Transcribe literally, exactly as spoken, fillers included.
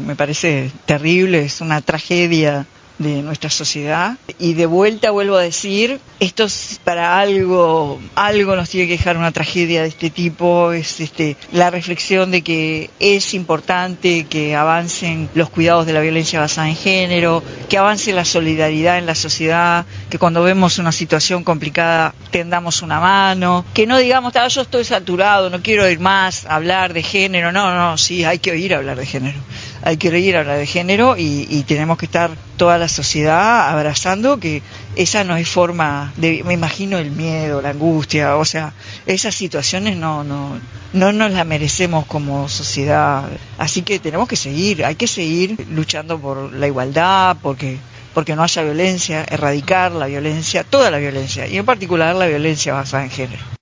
me parece terrible, es una tragedia de nuestra sociedad. Y de vuelta vuelvo a decir, esto es para algo, algo nos tiene que dejar una tragedia de este tipo, es este la reflexión de que es importante que avancen los cuidados de la violencia basada en género, que avance la solidaridad en la sociedad, que cuando vemos una situación complicada tendamos una mano, que no digamos, ah, yo estoy saturado, no quiero oír más hablar de género. No, no, sí, hay que oír hablar de género, hay que oír hablar de género y, y tenemos que estar toda la sociedad abrazando que esa no es forma de, me imagino el miedo, la angustia, o sea, esas situaciones no, no, no nos las merecemos como sociedad, así que tenemos que seguir, hay que seguir luchando por la igualdad, porque porque no haya violencia, erradicar la violencia, toda la violencia, y en particular la violencia basada en género.